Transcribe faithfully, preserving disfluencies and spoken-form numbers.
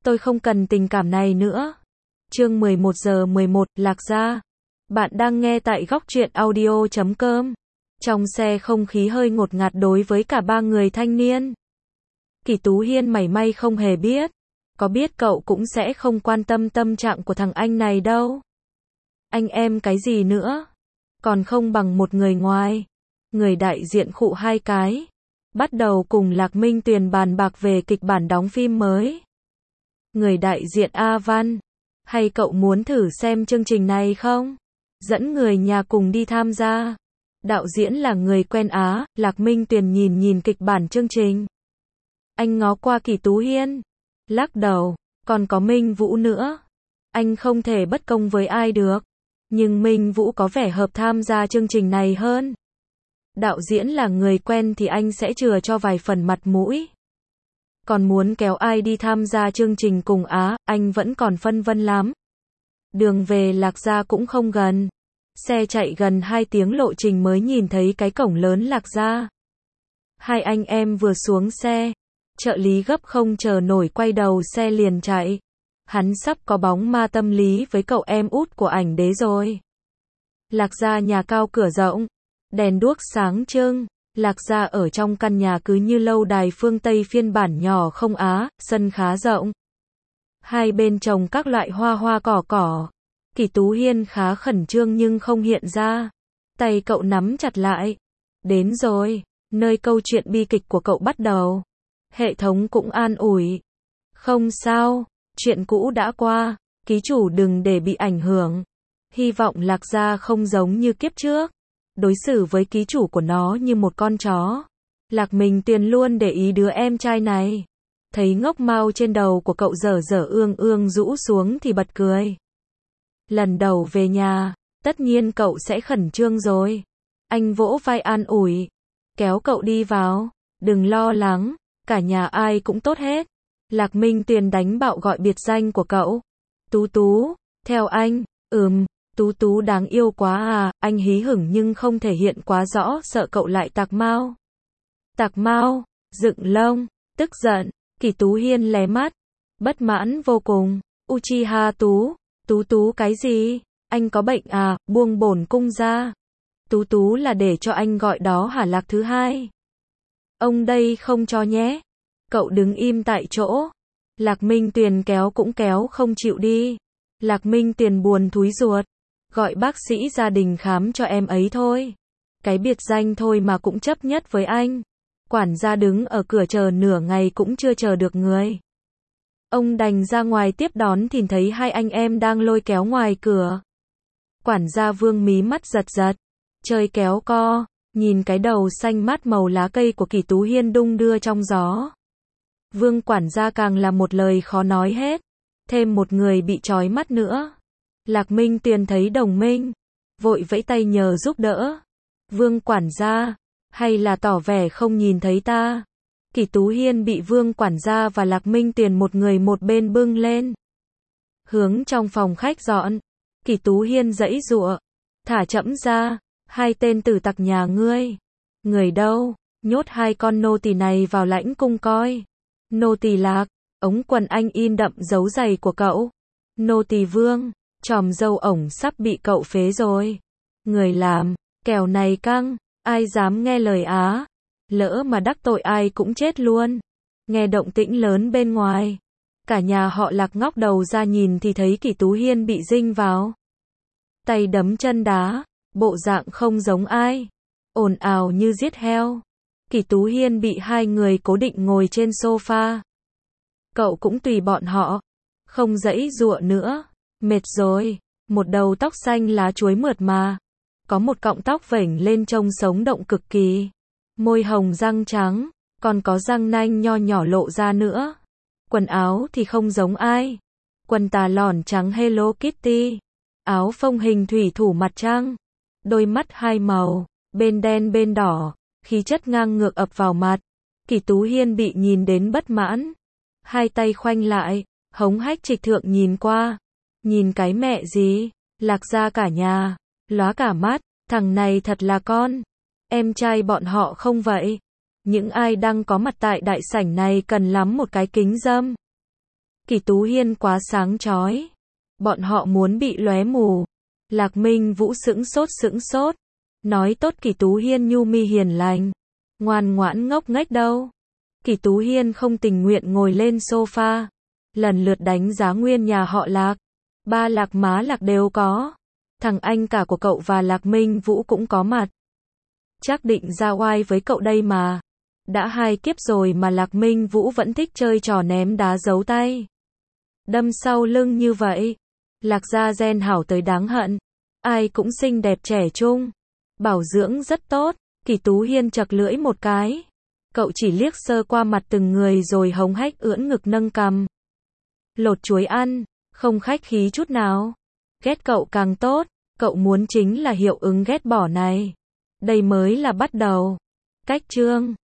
tôi không cần tình cảm này nữa. Chương mười một giờ mười một, Lạc Gia. Bạn đang nghe tại góc truyện audio chấm com. Trong xe không khí hơi ngột ngạt đối với cả ba người thanh niên. Kỷ Tú Hiên mảy may không hề biết. Có biết cậu cũng sẽ không quan tâm tâm trạng của thằng anh này đâu. Anh em cái gì nữa? Còn không bằng một người ngoài. Người đại diện khụ hai cái. Bắt đầu cùng Lạc Minh Tuyền bàn bạc về kịch bản đóng phim mới. Người đại diện A Văn. Hay cậu muốn thử xem chương trình này không? Dẫn người nhà cùng đi tham gia. Đạo diễn là người quen Á. Lạc Minh Tuyền nhìn nhìn kịch bản chương trình. Anh ngó qua Kỷ Tú Hiên. Lắc đầu. Còn có Minh Vũ nữa. Anh không thể bất công với ai được. Nhưng Minh Vũ có vẻ hợp tham gia chương trình này hơn. Đạo diễn là người quen thì anh sẽ chừa cho vài phần mặt mũi. Còn muốn kéo ai đi tham gia chương trình cùng Á, anh vẫn còn phân vân lắm. Đường về Lạc Gia cũng không gần. Xe chạy gần hai tiếng lộ trình mới nhìn thấy cái cổng lớn Lạc Gia. Hai anh em vừa xuống xe. Trợ lý gấp không chờ nổi quay đầu xe liền chạy. Hắn sắp có bóng ma tâm lý với cậu em út của ảnh đế rồi. Lạc Gia nhà cao cửa rộng. Đèn đuốc sáng trưng. Lạc Gia ở trong căn nhà cứ như lâu đài phương Tây phiên bản nhỏ không Á, sân khá rộng. Hai bên trồng các loại hoa hoa cỏ cỏ. Kỷ Tú Hiên khá khẩn trương nhưng không hiện ra. Tay cậu nắm chặt lại. Đến rồi, nơi câu chuyện bi kịch của cậu bắt đầu. Hệ thống cũng an ủi. Không sao, chuyện cũ đã qua, ký chủ đừng để bị ảnh hưởng. Hy vọng Lạc Gia không giống như kiếp trước. Đối xử với ký chủ của nó như một con chó. Lạc Minh Tuyền luôn để ý đứa em trai này. Thấy ngốc mau trên đầu của cậu dở dở ương ương rũ xuống thì bật cười. Lần đầu về nhà, tất nhiên cậu sẽ khẩn trương rồi. Anh vỗ vai an ủi. Kéo cậu đi vào. Đừng lo lắng, cả nhà ai cũng tốt hết. Lạc Minh Tuyền đánh bạo gọi biệt danh của cậu. Tú Tú, theo anh, ừm. Tú Tú đáng yêu quá à, anh hí hửng nhưng không thể hiện quá rõ, sợ cậu lại tạc mau. Tạc mau, dựng lông, tức giận, Kỷ Tú Hiên lé mắt, bất mãn vô cùng. Uchiha Tú, Tú Tú cái gì? Anh có bệnh à, buông bổn cung ra. Tú Tú là để cho anh gọi đó hả Lạc thứ hai? Ông đây không cho nhé. Cậu đứng im tại chỗ. Lạc Minh Tuyền kéo cũng kéo không chịu đi. Lạc Minh Tuyền buồn thúi ruột. Gọi bác sĩ gia đình khám cho em ấy thôi. Cái biệt danh thôi mà cũng chấp nhất với anh. Quản gia đứng ở cửa chờ nửa ngày cũng chưa chờ được người. Ông đành ra ngoài tiếp đón thì thấy hai anh em đang lôi kéo ngoài cửa. Quản gia Vương mí mắt giật giật. Chơi kéo co, nhìn cái đầu xanh mát màu lá cây của Kỷ Tú Hiên đung đưa trong gió. Vương quản gia càng là một lời khó nói hết. Thêm một người bị trói mắt nữa. Lạc Minh Tuyền thấy đồng minh, vội vẫy tay nhờ giúp đỡ. Vương quản gia, hay là tỏ vẻ không nhìn thấy ta? Kỷ Tú Hiên bị Vương quản gia và Lạc Minh Tuyền một người một bên bưng lên. Hướng trong phòng khách dọn. Kỷ Tú Hiên giãy giụa. Thả trẫm ra, hai tên tử tặc nhà ngươi. Người đâu? Nhốt hai con nô tỳ này vào lãnh cung coi. Nô tỳ Lạc, ống quần anh in đậm dấu giày của cậu. Nô tỳ Vương. Chòm râu ổng sắp bị cậu phế rồi. Người làm, kèo này căng, ai dám nghe lời Á. Lỡ mà đắc tội ai cũng chết luôn. Nghe động tĩnh lớn bên ngoài. Cả nhà họ Lạc ngóc đầu ra nhìn thì thấy Kỷ Tú Hiên bị dinh vào. Tay đấm chân đá, bộ dạng không giống ai. Ồn ào như giết heo. Kỷ Tú Hiên bị hai người cố định ngồi trên sofa. Cậu cũng tùy bọn họ. Không giãy giụa nữa. Mệt rồi, một đầu tóc xanh lá chuối mượt mà. Có một cọng tóc vểnh lên trông sống động cực kỳ. Môi hồng răng trắng, còn có răng nanh nho nhỏ lộ ra nữa. Quần áo thì không giống ai. Quần tà lỏn trắng Hello Kitty. Áo phông hình thủy thủ mặt trăng. Đôi mắt hai màu, bên đen bên đỏ, khí chất ngang ngược ập vào mặt. Kỷ Tú Hiên bị nhìn đến bất mãn. Hai tay khoanh lại, hống hách trịch thượng nhìn qua. Nhìn cái mẹ gì, Lạc Gia cả nhà, lóa cả mắt, thằng này thật là con. Em trai bọn họ không vậy. Những ai đang có mặt tại đại sảnh này cần lắm một cái kính râm. Kỷ Tú Hiên quá sáng chói. Bọn họ muốn bị lóe mù. Lạc Minh Vũ sững sốt sững sốt. Nói tốt Kỷ Tú Hiên nhu mi hiền lành. Ngoan ngoãn ngốc nghếch đâu. Kỷ Tú Hiên không tình nguyện ngồi lên sofa. Lần lượt đánh giá nguyên nhà họ Lạc. Ba Lạc má Lạc đều có. Thằng anh cả của cậu và Lạc Minh Vũ cũng có mặt. Chắc định ra oai với cậu đây mà. Đã hai kiếp rồi mà Lạc Minh Vũ vẫn thích chơi trò ném đá giấu tay. Đâm sau lưng như vậy. Lạc gia gen hảo tới đáng hận. Ai cũng xinh đẹp trẻ trung. Bảo dưỡng rất tốt. Kỷ Tú Hiên chật lưỡi một cái. Cậu chỉ liếc sơ qua mặt từng người rồi hống hách ưỡn ngực nâng cằm. Lột chuối ăn. Không khách khí chút nào. Ghét cậu càng tốt. Cậu muốn chính là hiệu ứng ghét bỏ này. Đây mới là bắt đầu. Cách chương